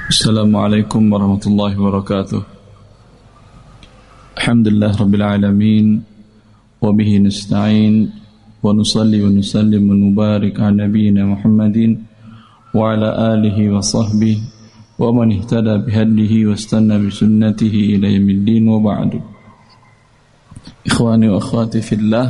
Assalamualaikum warahmatullahi wabarakatuh. Alhamdulillah rabbil alamin wa bihi nasta'in wa nusalli wa nusallim wa nubarik ala nabiyyina Muhammadin wa ala alihi wa sahbihi wa man ihtada bihadihi wa istanna bi sunnatihi ila yaumiddin wa ba'du. Ikhwani wa akhwati fillah,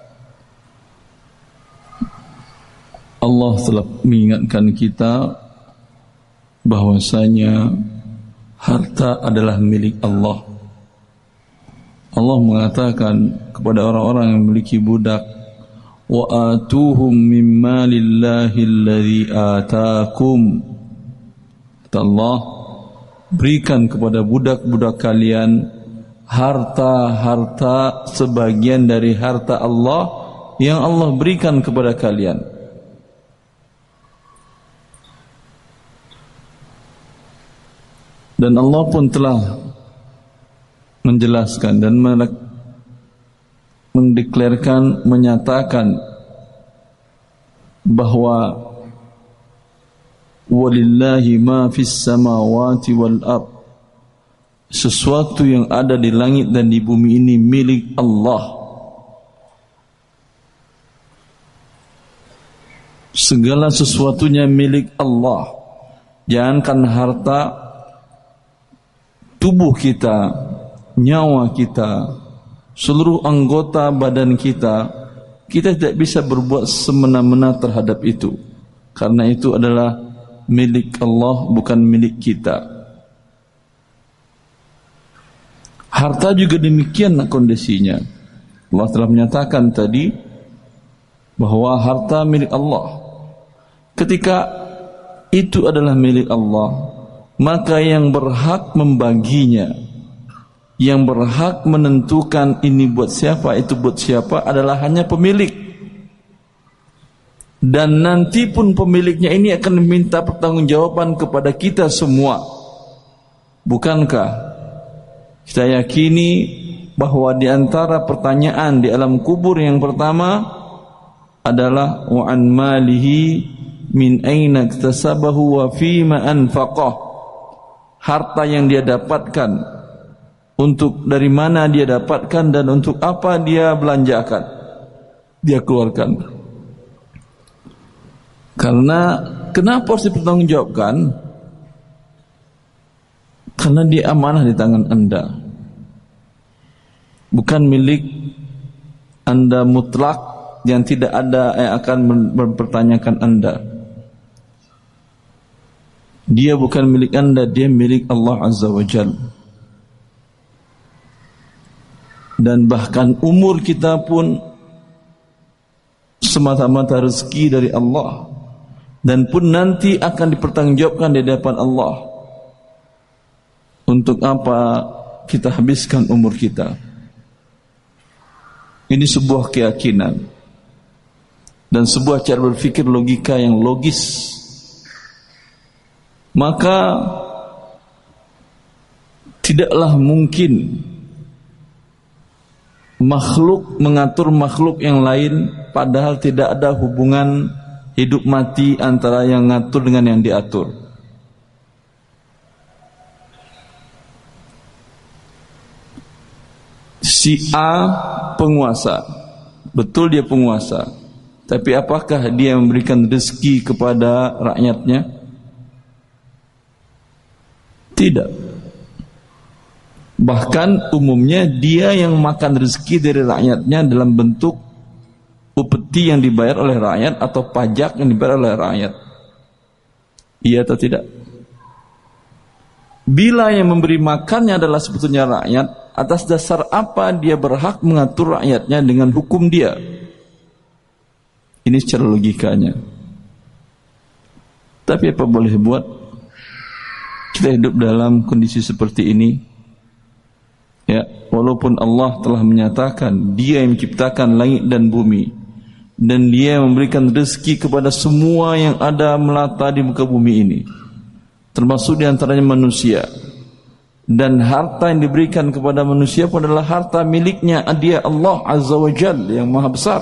Allah telah mengingatkan kita bahwasanya harta adalah milik Allah. Allah mengatakan kepada orang-orang yang memiliki budak, wa atuhum mimma lillahi alladhi ataakum. Kata Allah, berikan kepada budak-budak kalian harta-harta sebagian dari harta Allah yang Allah berikan kepada kalian. Dan Allah pun telah menjelaskan dan mendeklarkan, menyatakan bahwa walillahi ma fis samawati wal ard, sesuatu yang ada di langit dan di bumi ini milik Allah. Segala sesuatunya milik Allah. Jangankan harta, tubuh kita, nyawa kita, seluruh anggota badan kita, kita tidak bisa berbuat semena-mena terhadap itu, karena itu adalah milik Allah, bukan milik kita. Harta juga demikian kondisinya. Allah telah menyatakan tadi bahwa harta milik Allah. Ketika itu adalah milik Allah, maka yang berhak membaginya, yang berhak menentukan ini buat siapa, itu buat siapa adalah hanya pemilik. Dan nanti pun pemiliknya ini akan meminta pertanggungjawaban kepada kita semua. Bukankah kita yakini bahwa di antara pertanyaan di alam kubur yang pertama adalah wa an malihi min aina iktasabahu wa fima anfaqah. Harta yang dia dapatkan, untuk dari mana dia dapatkan dan untuk apa dia belanjakan, dia keluarkan. Karena kenapa harus dipertanggungjawabkan? Karena dia amanah di tangan Anda, bukan milik Anda mutlak yang tidak ada yang akan mempertanyakan Anda. Dia bukan milik Anda, dia milik Allah Azza wa Jalla. Dan bahkan umur kita pun semata-mata rezeki dari Allah, dan pun nanti akan dipertanggungjawabkan di hadapan Allah. Untuk apa kita habiskan umur kita? Ini sebuah keyakinan dan sebuah cara berpikir logika yang logis. Maka tidaklah mungkin makhluk mengatur makhluk yang lain, padahal tidak ada hubungan hidup mati antara yang ngatur dengan yang diatur. Si A penguasa, betul dia penguasa, tapi apakah dia memberikan rezeki kepada rakyatnya? Tidak. Bahkan umumnya dia yang makan rezeki dari rakyatnya dalam bentuk upeti yang dibayar oleh rakyat atau pajak yang dibayar oleh rakyat. Iya atau tidak? Bila yang memberi makannya adalah sebetulnya rakyat, atas dasar apa dia berhak mengatur rakyatnya dengan hukum dia? Ini secara logikanya. Tapi apa boleh buat? Kita hidup dalam kondisi seperti ini. Ya, walaupun Allah telah menyatakan Dia yang menciptakan langit dan bumi, dan Dia memberikan rezeki kepada semua yang ada melata di muka bumi ini, termasuk di antaranya manusia. Dan harta yang diberikan kepada manusia pun adalah harta miliknya Dia, Allah Azza wa Jalla yang maha besar.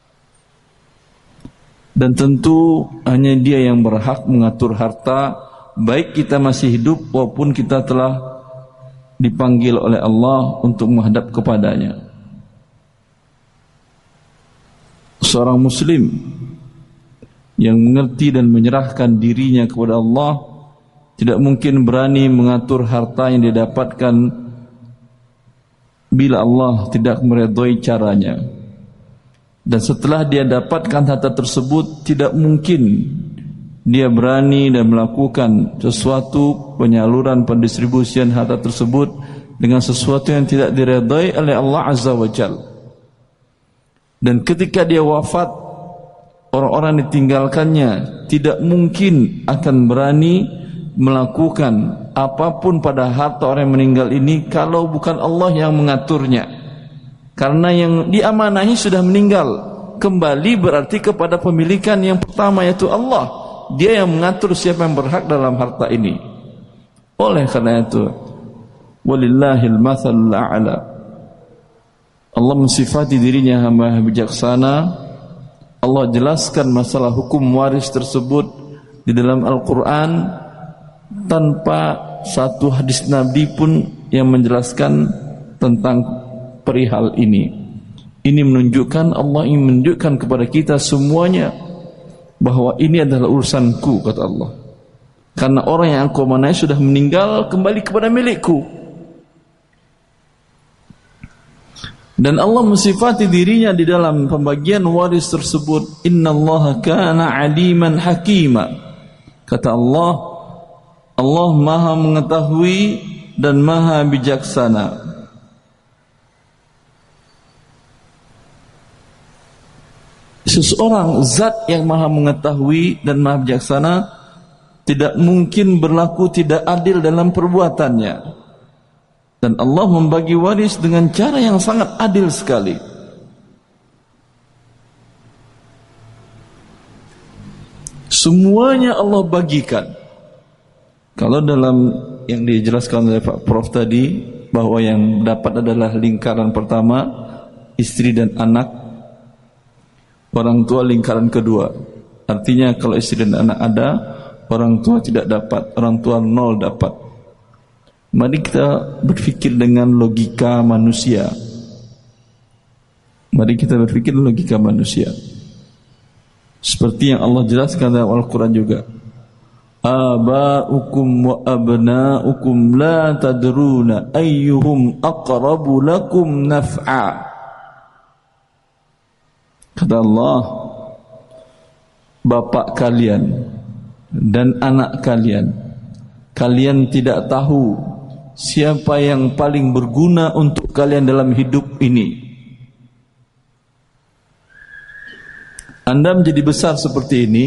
Dan tentu hanya Dia yang berhak mengatur harta baik kita masih hidup maupun kita telah dipanggil oleh Allah untuk menghadap kepadanya. Seorang muslim yang mengerti dan menyerahkan dirinya kepada Allah tidak mungkin berani mengatur harta yang dia dapatkan bila Allah tidak meredhoi caranya. Dan setelah dia dapatkan harta tersebut, tidak mungkin dia berani dan melakukan sesuatu penyaluran, pendistribusian harta tersebut dengan sesuatu yang tidak diredhai oleh Allah Azza wa Jalla. Dan ketika dia wafat, orang-orang yang ditinggalkannya tidak mungkin akan berani melakukan apapun pada harta orang yang meninggal ini kalau bukan Allah yang mengaturnya. Karena yang diamanahi sudah meninggal, kembali berarti kepada pemilikan yang pertama, yaitu Allah. Dia yang mengatur siapa yang berhak dalam harta ini. Oleh karena itu, walillahil matsalul a'la, Allah mensifati dirinya Maha bijaksana. Allah jelaskan masalah hukum waris tersebut di dalam Al-Quran tanpa satu hadis Nabi pun yang menjelaskan tentang perihal ini. Ini menunjukkan, Allah ingin menunjukkan kepada kita semuanya bahwa ini adalah urusanku, kata Allah. Karena orang yang aku amanai sudah meninggal, kembali kepada milikku. Dan Allah mensifati dirinya di dalam pembagian waris tersebut, innallaha kana aliman hakima. Kata Allah, Allah maha mengetahui dan maha bijaksana. Seseorang zat yang maha mengetahui dan maha bijaksana tidak mungkin berlaku tidak adil dalam perbuatannya. Dan Allah membagi waris dengan cara yang sangat adil sekali. Semuanya Allah bagikan. Kalau dalam yang dijelaskan oleh Pak Prof tadi, bahwa yang dapat adalah lingkaran pertama, istri dan anak, orang tua lingkaran kedua. Artinya kalau istri dan anak ada, orang tua tidak dapat, orang tua nol dapat. Mari kita berpikir dengan logika manusia. Mari kita berpikir logika manusia. Seperti yang Allah jelaskan dalam Al-Quran juga. Aba'ukum wa abna'ukum la tadruna ayyuhum aqrabu lakum naf'a. Kata Allah, bapak kalian dan anak kalian, kalian tidak tahu siapa yang paling berguna untuk kalian dalam hidup ini. Anda menjadi besar seperti ini,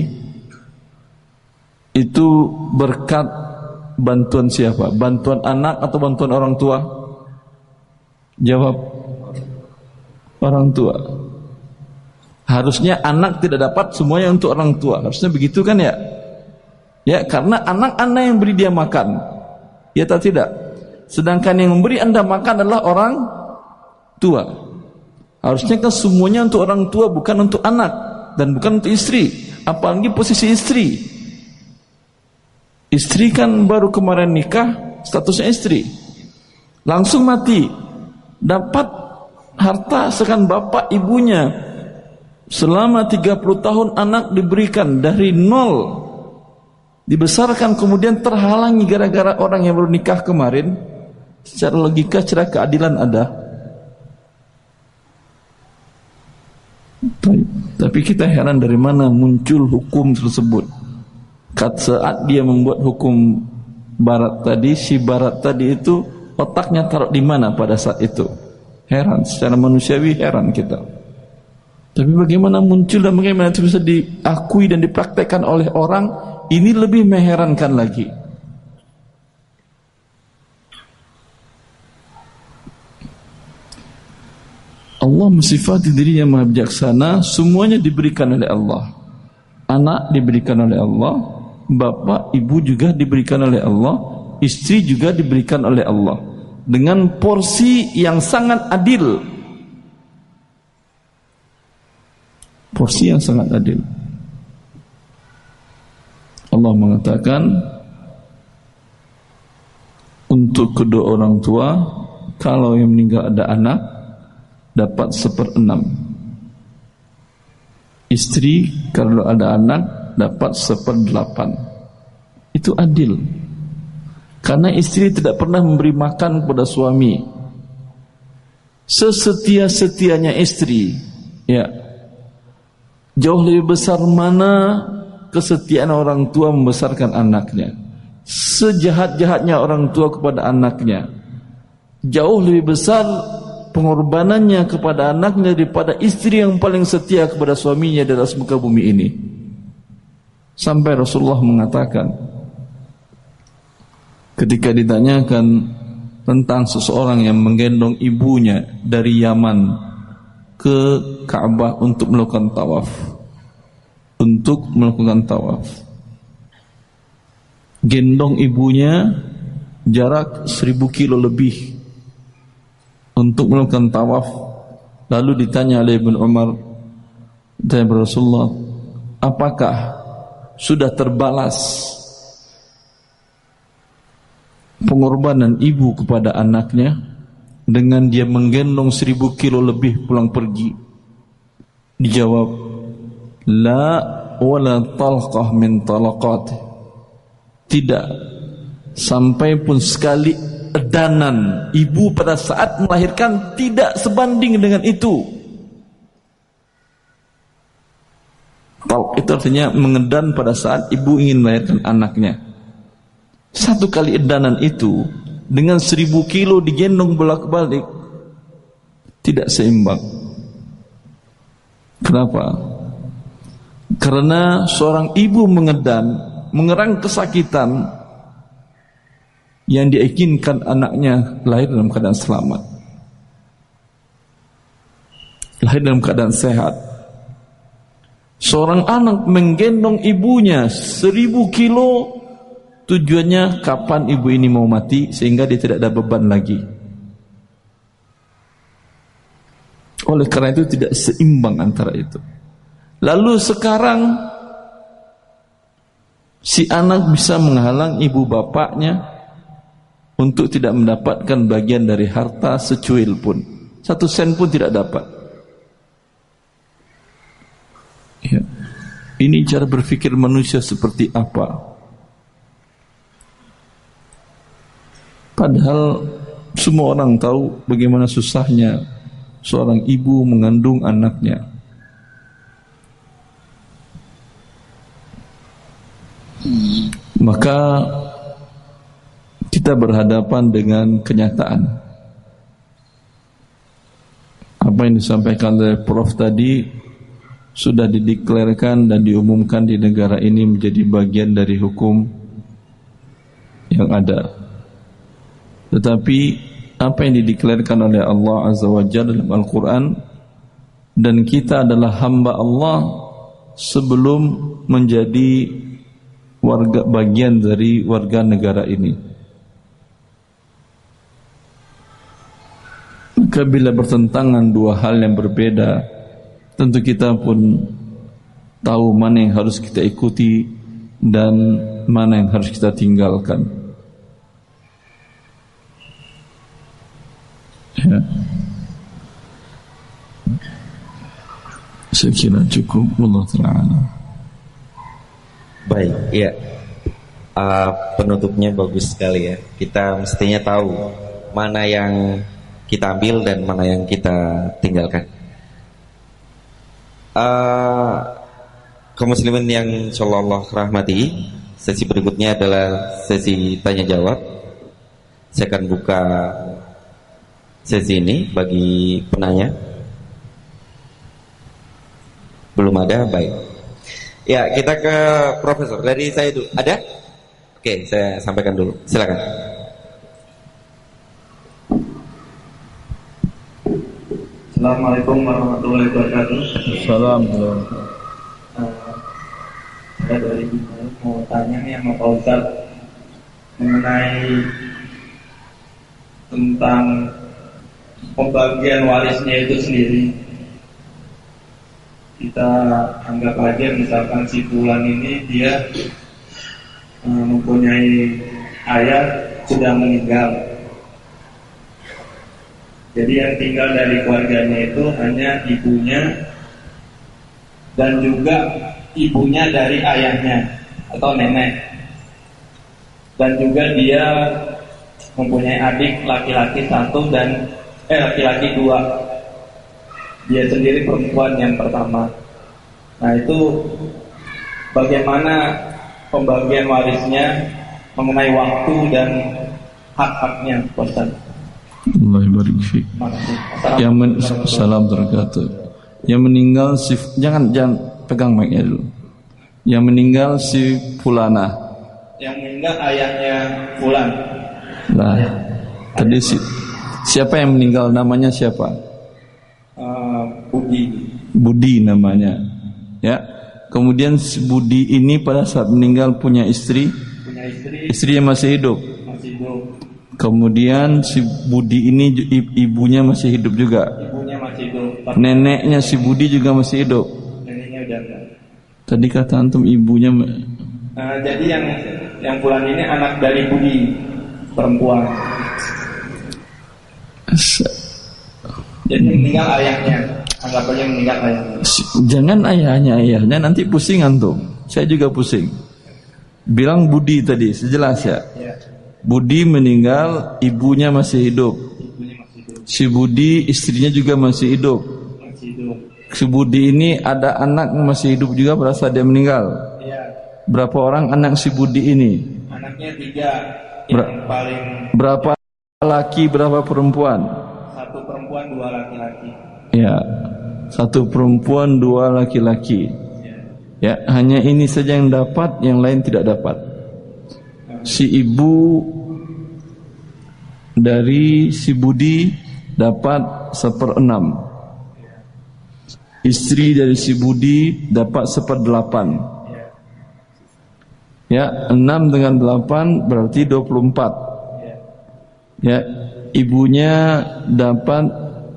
itu berkat bantuan siapa? Bantuan anak atau bantuan orang tua? Jawab, orang tua. Harusnya anak tidak dapat semuanya untuk orang tua. Harusnya begitu kan ya? Ya, karena anak-anak yang beri dia makan. Ya atau tidak? Sedangkan yang memberi Anda makan adalah orang tua. Harusnya kan semuanya untuk orang tua, bukan untuk anak dan bukan untuk istri. Apalagi posisi istri. Istri kan baru kemarin nikah, statusnya istri. Langsung mati. Dapat harta sekan bapak ibunya. Selama 30 tahun anak diberikan dari nol. Dibesarkan kemudian terhalangi gara-gara orang yang baru nikah kemarin. Secara logika, secara keadilan ada. Tapi kita heran dari mana muncul hukum tersebut. Saat dia membuat hukum barat tadi, si barat tadi itu otaknya taruh di mana pada saat itu? Heran, secara manusiawi heran kita. Tapi bagaimana muncul dan bagaimana itu bisa diakui dan dipraktekkan oleh orang, ini lebih mengherankan lagi. Allah mensifati dirinya maha bijaksana, semuanya diberikan oleh Allah. Anak diberikan oleh Allah, bapak, ibu juga diberikan oleh Allah, istri juga diberikan oleh Allah. Dengan porsi yang sangat adil. Porsi yang sangat adil. Allah mengatakan, untuk kedua orang tua. Kalau yang meninggal ada anak, dapat 1/6. Istri kalau ada anak dapat 1/8. Itu adil. Karena istri tidak pernah memberi makan kepada suami. Sesetia-setianya istri, ya, jauh lebih besar mana kesetiaan orang tua membesarkan anaknya. Sejahat-jahatnya orang tua kepada anaknya, jauh lebih besar pengorbanannya kepada anaknya daripada istri yang paling setia kepada suaminya di atas muka bumi ini. Sampai Rasulullah mengatakan, ketika ditanyakan tentang seseorang yang menggendong ibunya dari Yaman ke Ka'bah untuk melakukan tawaf, gendong ibunya jarak 1000 kilo lebih untuk melakukan tawaf. Lalu ditanya oleh Ibn Umar, "Ya Rasulullah, apakah sudah terbalas pengorbanan ibu kepada anaknya dengan dia menggendong 1000 kilo lebih pulang pergi?" Dijawab, "La wala talqah min talaqat." Tidak sampai pun sekali edanan ibu pada saat melahirkan tidak sebanding dengan itu. Talq itu artinya mengedan pada saat ibu ingin melahirkan anaknya. Satu kali edanan itu dengan 1000 kilo digendong bolak-balik tidak seimbang. Kenapa? Karena seorang ibu mengedan, mengerang kesakitan, yang diinginkan anaknya lahir dalam keadaan selamat, lahir dalam keadaan sehat. Seorang anak menggendong ibunya 1000 kilo, tujuannya kapan ibu ini mau mati sehingga dia tidak ada beban lagi. Oleh karena itu tidak seimbang antara itu. Lalu sekarang si anak bisa menghalang ibu bapaknya untuk tidak mendapatkan bagian dari harta secuil pun, 1 sen pun tidak dapat. Ya. Ini cara berpikir manusia seperti apa? Padahal semua orang tahu bagaimana susahnya seorang ibu mengandung anaknya. Maka kita berhadapan dengan kenyataan. Apa yang disampaikan oleh Prof tadi sudah dideklarkan dan diumumkan di negara ini menjadi bagian dari hukum yang ada. Tetapi apa yang dideklarkan oleh Allah Azza wa Jalla dalam Al-Quran, dan kita adalah hamba Allah sebelum menjadi bagian dari warga negara ini. Maka bila bertentangan dua hal yang berbeda, tentu kita pun tahu mana yang harus kita ikuti dan mana yang harus kita tinggalkan. Ya. Saya kira cukup. Allah Ta'ala. Baik, ya. Penutupnya bagus sekali ya. Kita mestinya tahu mana yang kita ambil dan mana yang kita tinggalkan. Kaum muslimin yang insyaallah rahmati, sesi berikutnya adalah sesi tanya jawab. Saya akan buka sesi ini bagi penanya. Belum ada, baik. Ya, kita ke Profesor. Dari saya dulu. Ada? Oke, saya sampaikan dulu. Silakan. Assalamualaikum warahmatullahi wabarakatuh. Assalamualaikum. Saya dari mau tanya nih sama Pak Ustadz mengenai tentang pembagian warisnya itu sendiri. Kita anggap aja misalkan si fulan ini dia mempunyai ayah sudah meninggal. Jadi yang tinggal dari keluarganya itu hanya ibunya dan juga ibunya dari ayahnya atau nenek. Dan juga dia mempunyai adik laki-laki 1 dan laki-laki 2. Dia sendiri perempuan yang pertama. Nah, itu bagaimana pembagian warisnya mengenai waktu dan hak-haknya, Ustaz? Allah barik fiik. Salam terkatuh. Yang meninggal jangan pegang mic-nya dulu. Yang meninggal si fulana. Yang meninggal ayahnya fulan. Nah, tadi siapa yang meninggal, namanya siapa? Budi namanya. Ya. Kemudian si Budi ini pada saat meninggal punya istri. Istrinya masih hidup. Kemudian si Budi ini ibunya masih hidup juga. Ibunya masih hidup. Neneknya si Budi juga masih hidup. Neneknya udah enggak. Tadi kata antum ibunya. Jadi yang fulan ini anak dari Budi, perempuan. Jadi meninggal ayahnya. Anggap aja meninggal ayahnya. Jangan ayahnya nanti pusing antum. Saya juga pusing. Bilang Budi tadi, sejelas ya. Budi meninggal, ibunya masih hidup. Si Budi istrinya juga masih hidup. Si Budi ini ada anak masih hidup juga pada saat dia meninggal. Berapa orang anak si Budi ini? Anaknya 3. Yang paling berapa laki, berapa perempuan? 1 perempuan, 2 laki-laki. Ya, 1 perempuan, 2 laki-laki. Ya, hanya ini saja yang dapat, yang lain tidak dapat. Si ibu dari si Budi dapat 1/6. Istri dari si Budi dapat 1/8. Ya, 6 dengan 8 berarti 24. Ya, ibunya dapat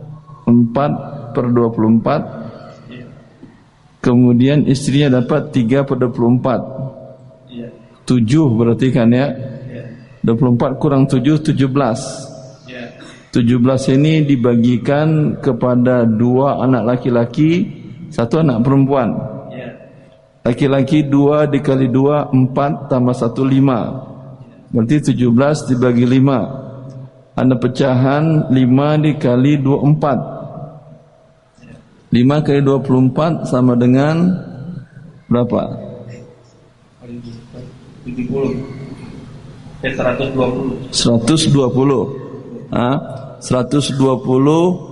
4/24. Kemudian istrinya dapat 3/24. 7 berarti kan ya. 24 kurang 7, 17. 17 ini dibagikan kepada 2 anak laki-laki, 1 anak perempuan. Laki-laki 2 dikali 2, 4 tambah 1, 5. Berarti 17 dibagi 5. Ada pecahan 5 dikali 24. 5 kali 24 sama dengan berapa? 70. 120. 120. 120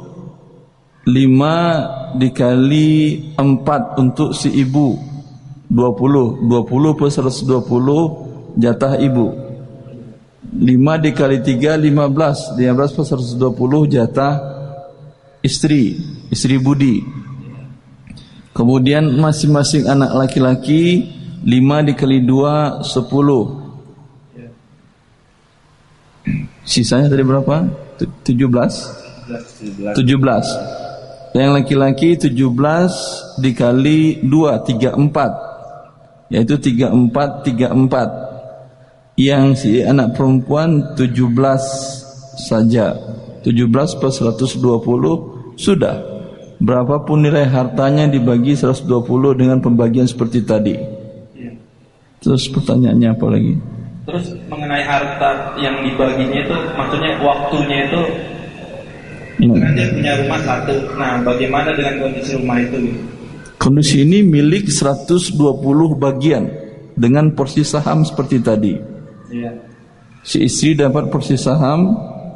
5 dikali 4 untuk si ibu 20. 20 plus 120 jatah ibu. 5 dikali 3 15. 15 plus 120 jatah istri Budi. Kemudian masing-masing anak laki-laki 5 dikali 2 10. Sisanya tadi berapa? 17. Yang laki-laki 17 dikali 2 34. Yaitu 34. Yang si anak perempuan 17 saja. 17 plus 120 sudah. Berapapun nilai hartanya dibagi 120 dengan pembagian seperti tadi. Terus pertanyaannya apa lagi? Terus mengenai harta yang dibaginya itu, maksudnya waktunya itu, kan dia punya rumah 1. Nah, bagaimana dengan kondisi rumah itu? Kondisi ini milik 120 bagian dengan porsi saham seperti tadi. Si istri dapat porsi saham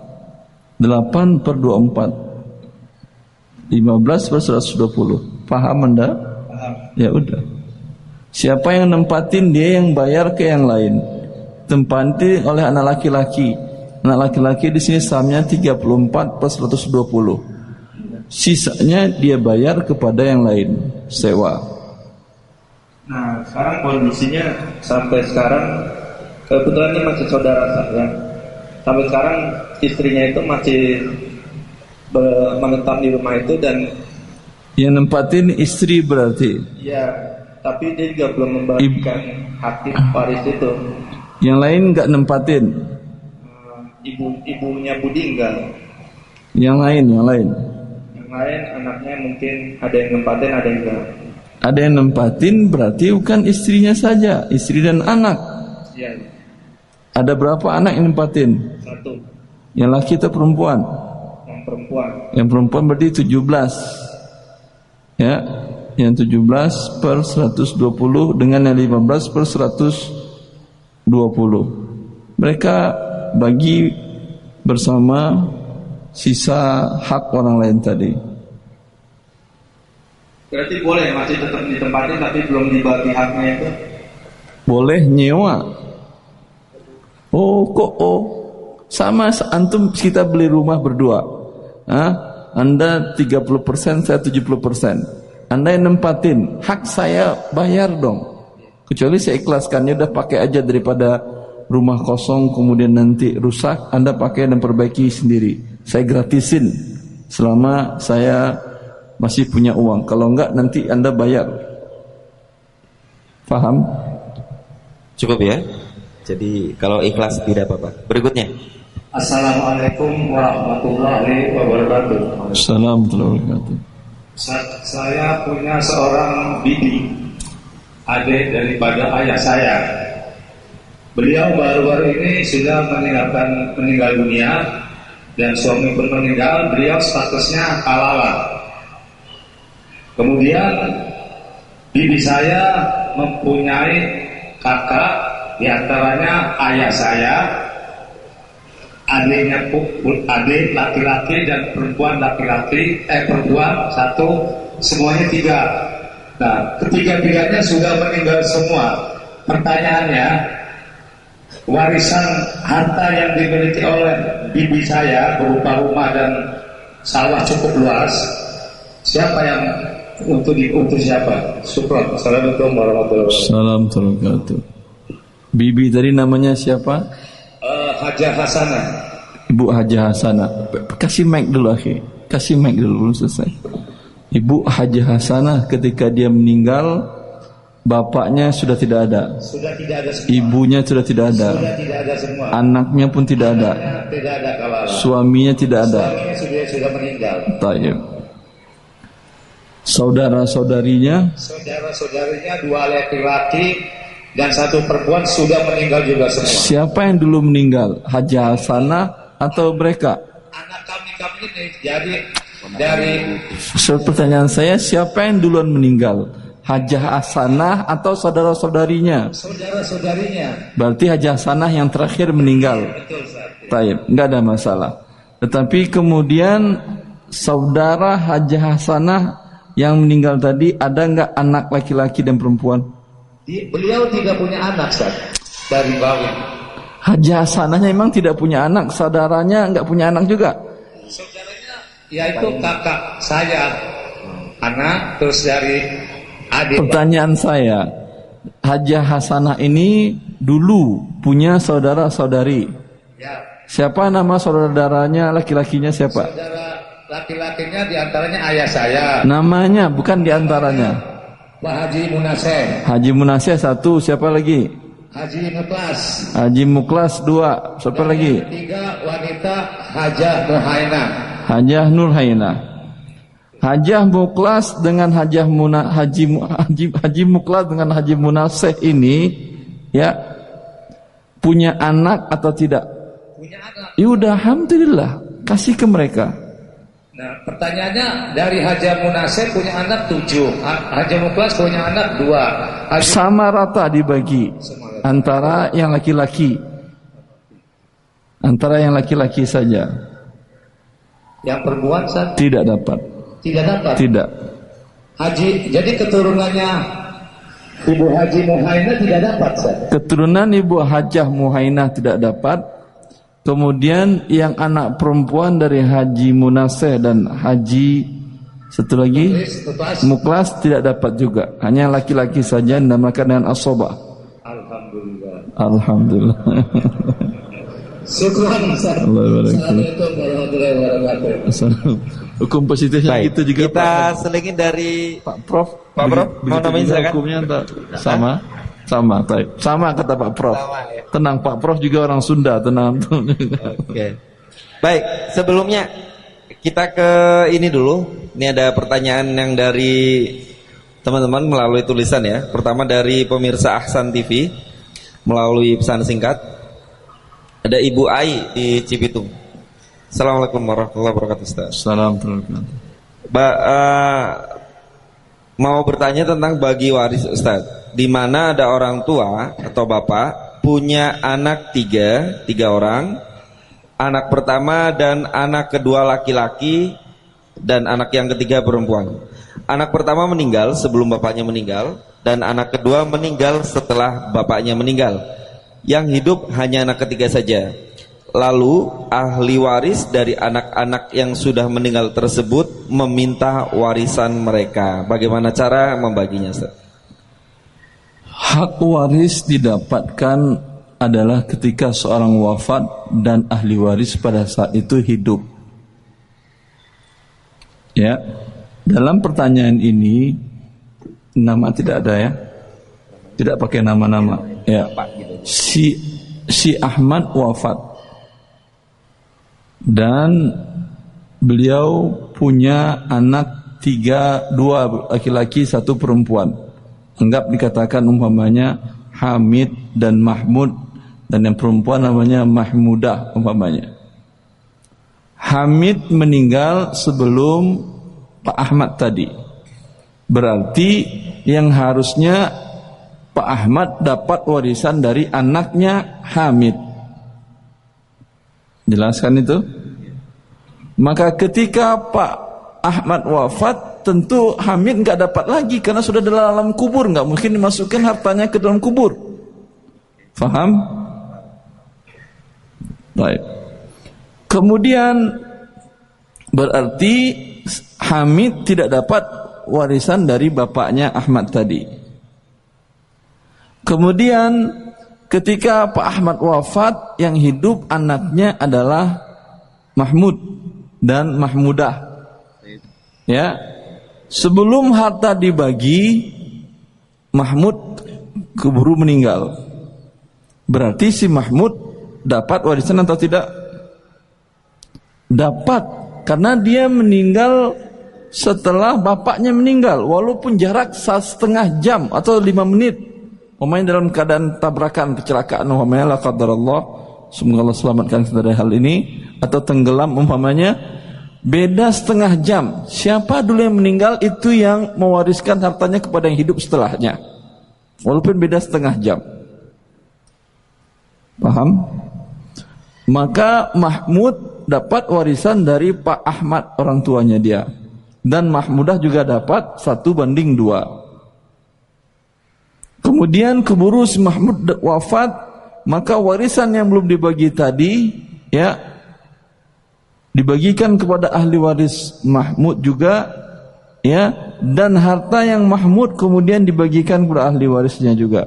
8/24. 15 per 120. Paham Anda? Paham. Ya udah. Siapa yang nempatin, dia yang bayar ke yang lain. Tempati oleh anak laki-laki. Anak laki-laki di sini sahamnya 34 plus 120. Sisanya dia bayar kepada yang lain, sewa. Nah, sekarang kondisinya sampai sekarang, kebetulan ini masih saudara saya. Sampai sekarang istrinya itu masih menetap di rumah itu dan yang nempatin istri berarti. Iya, tapi dia juga belum membagikan hak waris itu. Yang lain enggak nempatin. ibunya Budi enggak. Yang lain. Yang lain anaknya mungkin ada yang nempatin, ada yang enggak. Ada yang nempatin berarti bukan istrinya saja, istri dan anak. Iya. Ada berapa anak yang nempatin? 1. Yang laki atau perempuan? Yang perempuan. Yang perempuan berarti 17. Ya, yang 17 per 120 dengan yang 15 per 120. Mereka bagi bersama sisa hak orang lain tadi. Berarti boleh masih tetap ditempatin tapi belum dibagi haknya itu? Boleh nyewa. Sama antum kita beli rumah berdua. Anda 30%, saya 70%. Anda yang nempatin, hak saya bayar dong. Kecuali saya ikhlaskannya, udah pakai aja daripada rumah kosong kemudian nanti rusak, Anda pakai dan perbaiki sendiri. Saya gratisin selama saya masih punya uang. Kalau enggak nanti Anda bayar. Paham? Cukup ya. Jadi kalau ikhlas tidak apa-apa. Berikutnya. Assalamualaikum warahmatullahi wabarakatuh. Assalamualaikum warahmatullahi wabarakatuh. Saya punya seorang bibi, adik daripada ayah saya. Beliau baru-baru ini sudah meninggal dunia, dan suami pun meninggal. Beliau statusnya kalala. Kemudian bibi saya mempunyai kakak, diantaranya ayah saya, adik laki-laki dan perempuan laki-laki, perempuan 1, semuanya 3. Nah, ketiga-tiganya sudah meninggal semua. Pertanyaannya, warisan harta yang dimiliki oleh bibi saya berupa rumah dan sawah cukup luas, siapa yang untuk siapa? Syukran. Assalamualaikum warahmatullahi wabarakatuh. Assalamualaikum. Bibi tadi namanya siapa? Hajah Hasanah. Ibu Hajah Hasanah. Kasih mic dulu akhi. Kasih mic dulu belum selesai. Ibu Hajah Hasanah ketika dia meninggal, bapaknya sudah tidak ada. Sudah tidak ada semua. Ibunya sudah tidak ada. Sudah tidak ada semua. Anaknya pun tidak ada. Tidak ada kalala. Suaminya tidak ada. Suaminya sudah meninggal. Tayyib. Saudara-saudarinya 2 laki-laki dan 1 perempuan sudah meninggal juga semua. Siapa yang dulu meninggal? Hajah Hasanah atau mereka? Anak kami ini jadi dari Pertanyaan saya, siapa yang duluan meninggal? Hajah Hasanah atau saudara-saudarinya? Saudara-saudarinya. Berarti Hajah Hasanah yang terakhir meninggal. Betul, Ustaz. Taib, enggak ada masalah. Tetapi kemudian saudara Hajah Hasanah yang meninggal tadi, ada enggak anak laki-laki dan perempuan? Beliau tidak punya anak, Ustaz, dari bawah. Hajah Hasanahnya memang tidak punya anak, saudaranya enggak punya anak juga. Saudaranya yaitu kakak saya, anak, terus dari adik. Pertanyaan saya, Hajah Hasanah ini dulu punya saudara-saudari. Ya. Siapa nama saudaranya laki-lakinya siapa? Saudara laki-lakinya diantaranya ayah saya. Namanya bukan diantaranya. Pak Haji Munaseh. Haji Munaseh 1, siapa lagi? Haji Muklas. Haji Muklas 2, siapa lagi? 3 wanita Hajah Nurhaina. Hajah Nurhaina. Hajah Muklas dengan Haji Muklas dengan Haji Munaseh ini ya punya anak atau tidak? Punya anak. Ya udah, alhamdulillah, kasih ke mereka. Nah, pertanyaannya, dari Hajah Munaseh punya anak 7, Hajah Muklas punya anak 2. Sama rata dibagi antara yang laki-laki. Antara yang laki-laki saja. Yang perempuan tidak dapat. Tidak dapat. Tidak. Jadi keturunannya Ibu Haji Muhaina tidak dapat, Ustaz. Keturunan Ibu Hajah Muhaina tidak dapat. Kemudian yang anak perempuan dari Haji Munaseh dan Haji satu lagi Muklas tidak dapat juga. Hanya laki-laki saja yang dinamakan dengan asobah. Alhamdulillah. Alhamdulillah. Syukran, Ustaz. Assalamualaikum warahmatullahi wabarakatuh. Hukum positifnya baik, itu juga kita selingin dari Pak Prof. Pak Prof, mau namanya silakan. Hukumnya sama. Sama, baik. Sama kata Pak Prof. Sama, ya. Tenang, Pak Prof juga orang Sunda, tenang. Oke. Baik, sebelumnya kita ke ini dulu. Ini ada pertanyaan yang dari teman-teman melalui tulisan ya. Pertama dari pemirsa Ahsan TV melalui pesan singkat. Ada Ibu Ai di Cibitung. Assalamualaikum warahmatullahi wabarakatuh, Ustaz. Assalamualaikum. Mau bertanya tentang bagi waris, Ustaz. Di mana ada orang tua atau bapak punya anak tiga orang, anak pertama dan anak kedua laki-laki dan anak yang ketiga perempuan. Anak pertama meninggal sebelum bapaknya meninggal dan anak kedua meninggal setelah bapaknya meninggal. Yang hidup hanya anak ketiga saja. Lalu ahli waris dari anak-anak yang sudah meninggal tersebut meminta warisan mereka. Bagaimana cara membaginya, Ustaz? Hak waris didapatkan adalah ketika seorang wafat dan ahli waris pada saat itu hidup. Ya, dalam pertanyaan ini nama tidak ada ya, tidak pakai nama-nama. Ya, si Ahmad wafat dan beliau punya anak dua laki-laki, satu perempuan. Anggap dikatakan umpamanya Hamid dan Mahmud, dan yang perempuan namanya Mahmudah umpamanya. Hamid meninggal sebelum Pak Ahmad tadi. Berarti yang harusnya Pak Ahmad dapat warisan dari anaknya Hamid. Jelaskan itu? Maka ketika Pak Ahmad wafat, tentu Hamid nggak dapat lagi karena sudah dalam kubur, nggak mungkin dimasukkan hartanya ke dalam kubur. Faham? Baik. Kemudian berarti Hamid tidak dapat warisan dari bapaknya Ahmad tadi. Kemudian ketika Pak Ahmad wafat, yang hidup anaknya adalah Mahmud dan Mahmudah. Ya, sebelum harta dibagi, Mahmud keburu meninggal. Berarti si Mahmud dapat warisan atau tidak? Dapat, karena dia meninggal setelah bapaknya meninggal, walaupun jarak setengah jam atau 5 menit. Umpamanya dalam keadaan tabrakan, kecelakaan, umpamanya la qadarallah, semoga Allah selamatkan kita dari hal ini, atau tenggelam umpamanya. Beda setengah jam. Siapa dulu yang meninggal, itu yang mewariskan hartanya kepada yang hidup setelahnya, walaupun beda setengah jam. Paham? Maka Mahmud dapat warisan dari Pak Ahmad, orang tuanya dia, dan Mahmudah juga dapat 1:2. Kemudian keburu si Mahmud wafat, maka warisan yang belum dibagi tadi, ya, dibagikan kepada ahli waris Mahmud juga, ya, dan harta yang Mahmud kemudian dibagikan kepada ahli warisnya juga.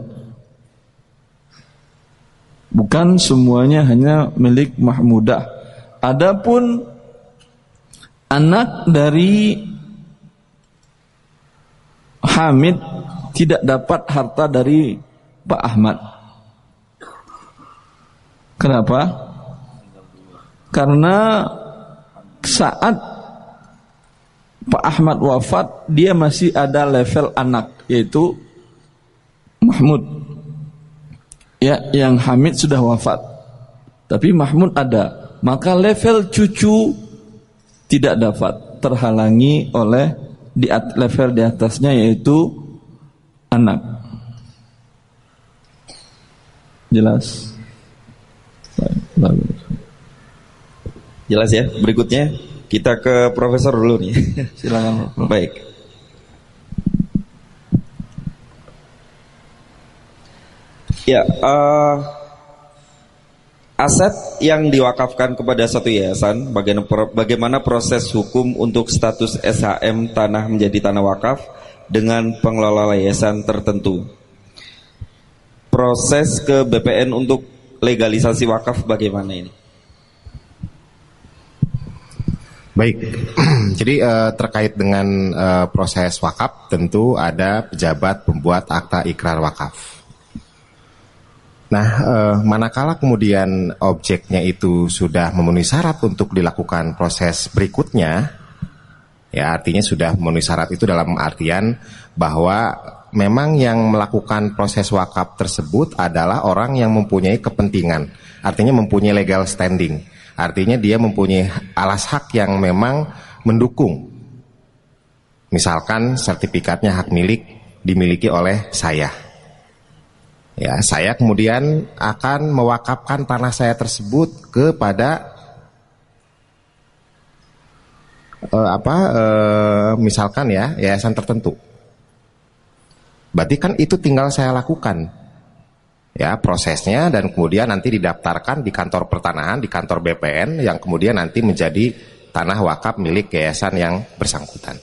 Bukan semuanya hanya milik Mahmudah. Adapun anak dari Hamid tidak dapat harta dari Pak Ahmad. Kenapa? Karena saat Pak Ahmad wafat, dia masih ada level anak, yaitu Mahmud. Ya, yang Hamid sudah wafat, tapi Mahmud ada. Maka level cucu tidak dapat, terhalangi oleh level di atasnya, yaitu anak. Jelas? Jelas ya. Berikutnya kita ke Profesor dulu nih. Silakan. Baik. Ya, aset yang diwakafkan kepada satu yayasan, bagaimana proses hukum untuk status SHM tanah menjadi tanah wakaf dengan pengelola yayasan tertentu? Proses ke BPN untuk legalisasi wakaf bagaimana ini? Baik, jadi terkait dengan proses wakaf, tentu ada pejabat pembuat akta ikrar wakaf. Nah, manakala kemudian objeknya itu sudah memenuhi syarat untuk dilakukan proses berikutnya, ya artinya sudah memenuhi syarat itu dalam artian bahwa memang yang melakukan proses wakaf tersebut adalah orang yang mempunyai kepentingan, artinya mempunyai legal standing, artinya dia mempunyai alas hak yang memang mendukung. Misalkan sertifikatnya hak milik dimiliki oleh saya. Ya, saya kemudian akan mewakafkan tanah saya tersebut kepada misalkan ya yayasan tertentu. Berarti kan itu tinggal saya lakukan ya prosesnya, dan kemudian nanti didaftarkan di kantor pertanahan, di kantor BPN, yang kemudian nanti menjadi tanah wakaf milik yayasan yang bersangkutan.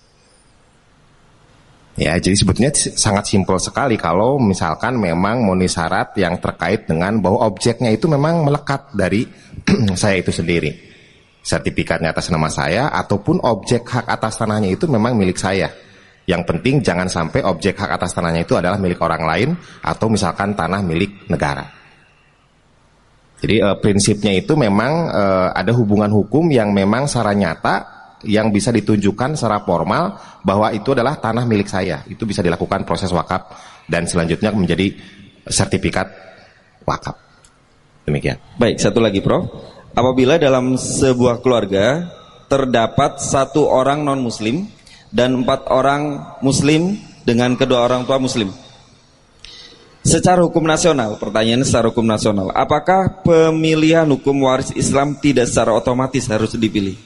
Ya, jadi sebetulnya sangat simpel sekali kalau misalkan memang memenuhi syarat yang terkait dengan bahwa objeknya itu memang melekat dari saya itu sendiri. Sertifikatnya atas nama saya ataupun objek hak atas tanahnya itu memang milik saya. Yang penting jangan sampai objek hak atas tanahnya itu adalah milik orang lain atau misalkan tanah milik negara. Jadi prinsipnya itu memang ada hubungan hukum yang memang secara nyata yang bisa ditunjukkan secara formal bahwa itu adalah tanah milik saya. Itu bisa dilakukan proses wakaf dan selanjutnya menjadi sertifikat wakaf. Demikian. Baik, satu lagi Prof. Apabila dalam sebuah keluarga terdapat 1 orang non-muslim dan 4 orang muslim dengan kedua orang tua muslim, secara hukum nasional, pertanyaannya secara hukum nasional, apakah pemilihan hukum waris Islam tidak secara otomatis harus dipilih?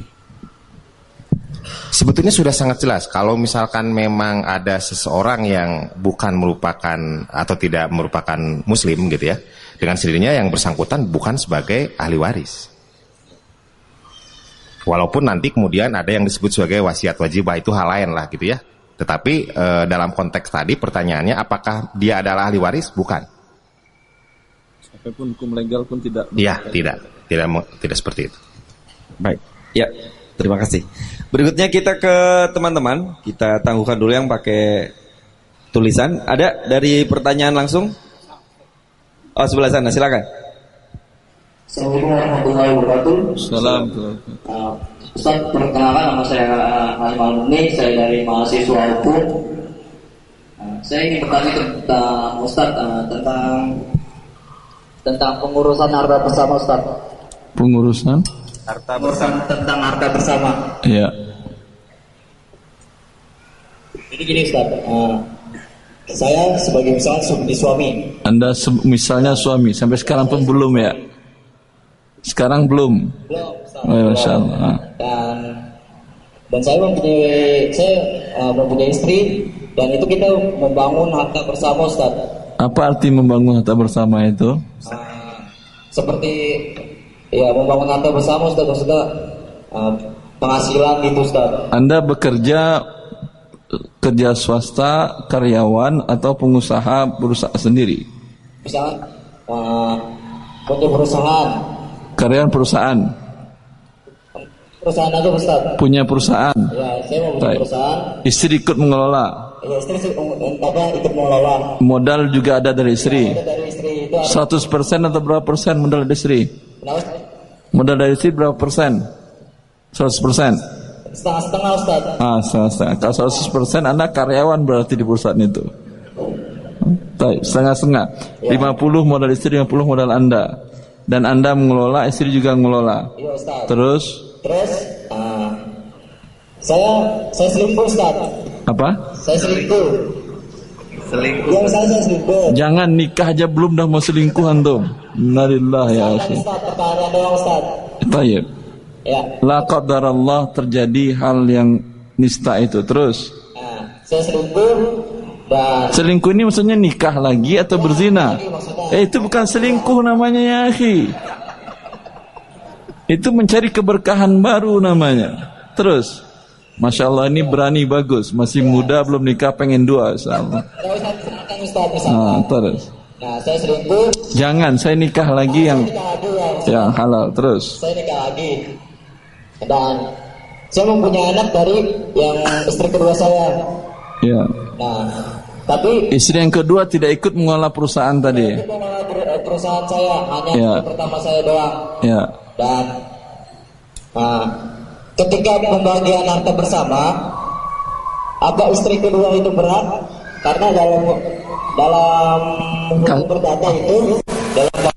Sebetulnya sudah sangat jelas kalau misalkan memang ada seseorang yang bukan merupakan atau tidak merupakan muslim gitu ya, dengan sendirinya yang bersangkutan bukan sebagai ahli waris. Walaupun nanti kemudian ada yang disebut sebagai wasiat wajibah, itu hal lain lah gitu ya. Tetapi dalam konteks tadi pertanyaannya apakah dia adalah ahli waris? Bukan. Apapun hukum legal pun tidak. Iya, tidak seperti itu. Baik. Ya. Terima kasih. Berikutnya kita ke teman-teman. Kita tangguhkan dulu yang pakai tulisan. Ada dari pertanyaan langsung? Oh, sebelah sana, silakan. Assalamualaikum warahmatullahi wabarakatuh. Assalamualaikum. Ustaz, perkenalkan nama saya Halim Al-Muni, saya dari mahasiswa hukum. Saya ingin bertanya tentang Ustaz tentang pengurusan harta bersama Ustaz. Pengurusan tentang harta bersama. Iya. Jadi gini Ustaz, saya sebagai misalnya suami. Anda misalnya suami, sampai sekarang pun belum ya? Sekarang belum. Ustaz. Masya Allah. Dan saya mempunyai istri, dan itu kita membangun harta bersama Ustaz. Apa arti membangun harta bersama itu? Seperti ya membangun harta bersama Ustaz, maksudnya penghasilan gitu Ustaz. Anda bekerja kerja swasta, karyawan atau pengusaha berusaha sendiri? Misalnya punya perusahaan. Karyawan perusahaan. Perusahaan aja Ustaz. Punya perusahaan. Ya, saya mau punya perusahaan. Istri ikut mengelola. Ya, istri ikut mengelola. Modal juga ada dari istri. Ada dari istri itu 100% atau berapa persen modal dari istri? Modal dari istri berapa persen? 100%? Setengah-setengah Ustaz. Setengah-setengah. Kalau 100% Anda karyawan berarti di perusahaan itu. Baik, setengah-setengah. 50 modal istri, 50 modal Anda. Dan Anda mengelola, istri juga mengelola. Iya Ustaz. Terus saya selingkuh Ustaz. apa? Saya selingkuh. Ya, saya selingkuh. Jangan nikah aja belum dah mau selingkuh antum. Innalillah ya akhi. Ustaz, pertanyaan doang Ustaz. Tayyib. Ya. La qadarallah, terjadi hal yang nista itu. Terus Saya selingkuh dan selingkuh ini maksudnya nikah lagi atau berzina? Itu bukan selingkuh namanya ya akhi. Itu mencari keberkahan baru namanya. Terus Masya Allah, ini berani, bagus. Masih muda, belum nikah, pengen dua. Ustaz, terus. Nah, saya selingkuh. Jangan, saya nikah lagi yang halal. Terus Saya nikah lagi. Dan saya mempunyai anak dari yang istri kedua saya. ya. Nah, tapi Istri yang kedua tidak ikut mengelola perusahaan tadi. mengelola perusahaan saya, hanya istri pertama saya doang. Ya. Dan ketika pembagian harta bersama, apa istri kedua itu berat? Karena dalam hukum perdata itu dalam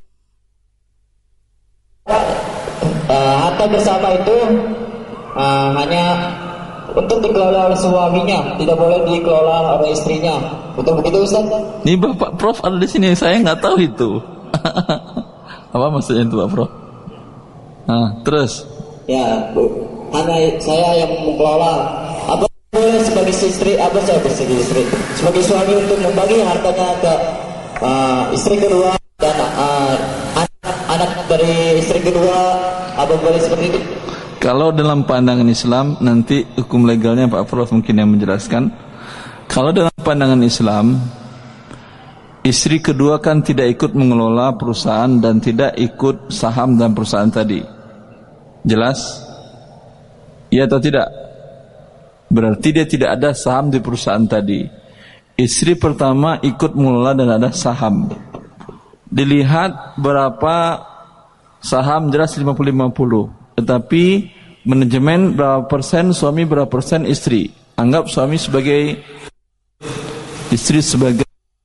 harta bersama itu hanya untuk dikelola oleh suaminya, tidak boleh dikelola oleh istrinya. Betul begitu, Ustaz? Ini Bapak Prof ada di sini, saya nggak tahu itu. Apa maksudnya itu, Pak Prof? Terus? Ya, hanya saya yang mengelola. Apa boleh sebagai istri, sebagai suami untuk membagi hartanya ke istri kedua dan anak dari istri kedua, apa boleh seperti itu? Kalau dalam pandangan Islam, nanti hukum legalnya Pak Prof mungkin yang menjelaskan. Kalau dalam pandangan Islam, istri kedua kan tidak ikut mengelola perusahaan dan tidak ikut saham dalam perusahaan tadi. Jelas? Iya atau tidak? Berarti dia tidak ada saham di perusahaan tadi. Istri pertama ikut mengelola dan ada saham. Dilihat berapa saham, jelas 50-50. Tetapi manajemen berapa persen suami, berapa persen istri. Anggap suami sebagai, istri sebagai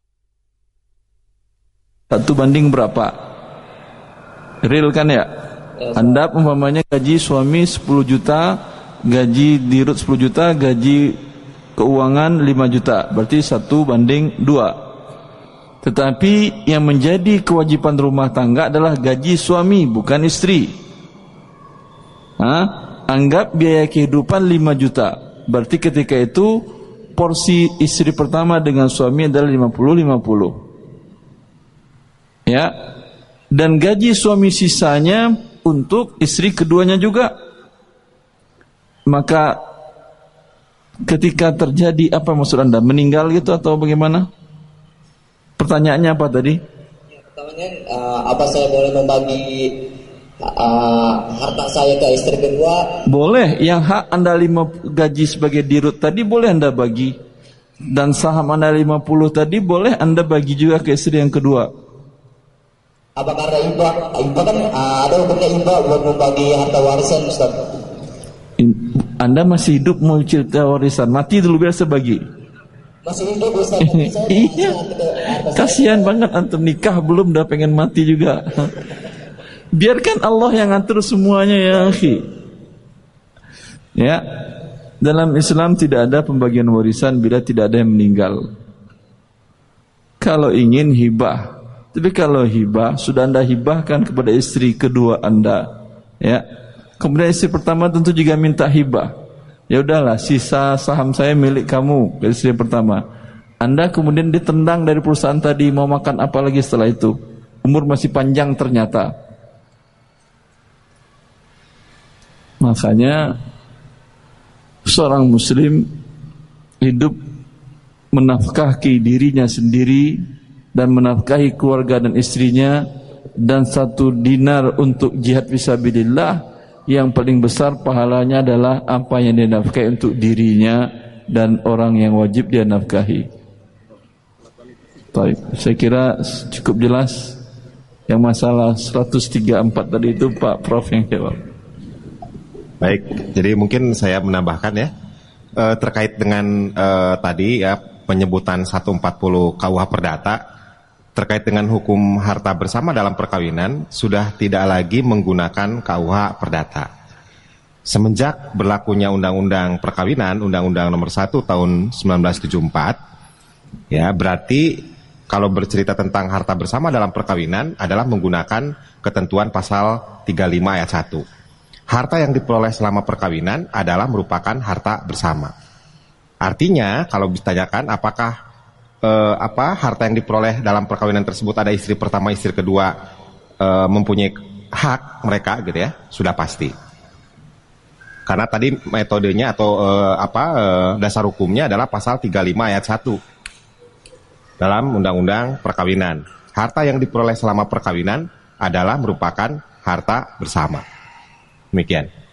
1 banding berapa? Real kan ya? Anda umpamanya gaji suami 10 juta, gaji dirut 10 juta, gaji keuangan 5 juta. Berarti 1 banding 2. Tetapi yang menjadi kewajiban rumah tangga adalah gaji suami, bukan istri. Anggap biaya kehidupan 5 juta. Berarti ketika itu porsi istri pertama dengan suami adalah 50-50. Ya. Dan gaji suami sisanya untuk istri keduanya juga. Maka ketika terjadi, apa maksud Anda? Meninggal gitu atau bagaimana? Pertanyaannya apa tadi? Ya, pertanyaannya apa saya boleh membagi harta saya ke istri kedua? Boleh. Yang hak Anda 5 gaji sebagai dirut tadi boleh Anda bagi. Dan saham Anda 50 tadi boleh Anda bagi juga ke istri yang kedua. Apa karena iba kan ada hukumnya iba buat membagi harta warisan, Ustaz? Anda masih hidup mau cerita warisan, mati dulu biar saya bagi. Masih hidup, Ustaz. Iya. Kasihan banget antum nikah belum udah pengen mati juga. Biarkan Allah yang ngatur semuanya ya akhi. Ya. Dalam Islam tidak ada pembagian warisan bila tidak ada yang meninggal. Kalau ingin hibah. Tapi kalau hibah sudah Anda hibahkan kepada istri kedua Anda, ya. Kemudian istri pertama tentu juga minta hibah. Ya udahlah, sisa saham saya milik kamu, ke istri pertama. Anda kemudian ditendang dari perusahaan tadi, mau makan apa lagi setelah itu? Umur masih panjang ternyata. Makanya seorang muslim hidup menafkahi dirinya sendiri dan menafkahi keluarga dan istrinya, dan 1 dinar untuk jihad fisabilillah, yang paling besar pahalanya adalah apa yang dia nafkahi untuk dirinya dan orang yang wajib dia nafkahi. Baik, saya kira cukup jelas. Yang masalah 134 tadi itu Pak Prof yang jawab. Baik, jadi mungkin saya menambahkan ya, terkait dengan tadi ya penyebutan 140 KUH Perdata terkait dengan hukum harta bersama dalam perkawinan sudah tidak lagi menggunakan KUH Perdata. Semenjak berlakunya Undang-Undang Perkawinan, Undang-Undang Nomor 1 Tahun 1974, ya berarti kalau bercerita tentang harta bersama dalam perkawinan adalah menggunakan ketentuan pasal 35 ayat 1. Harta yang diperoleh selama perkawinan adalah merupakan harta bersama. Artinya kalau ditanyakan apakah harta yang diperoleh dalam perkawinan tersebut ada istri pertama, istri kedua mempunyai hak mereka gitu ya, sudah pasti. Karena tadi metodenya atau dasar hukumnya adalah pasal 35 ayat 1 dalam Undang-Undang Perkawinan. Harta yang diperoleh selama perkawinan adalah merupakan harta bersama. Demikian.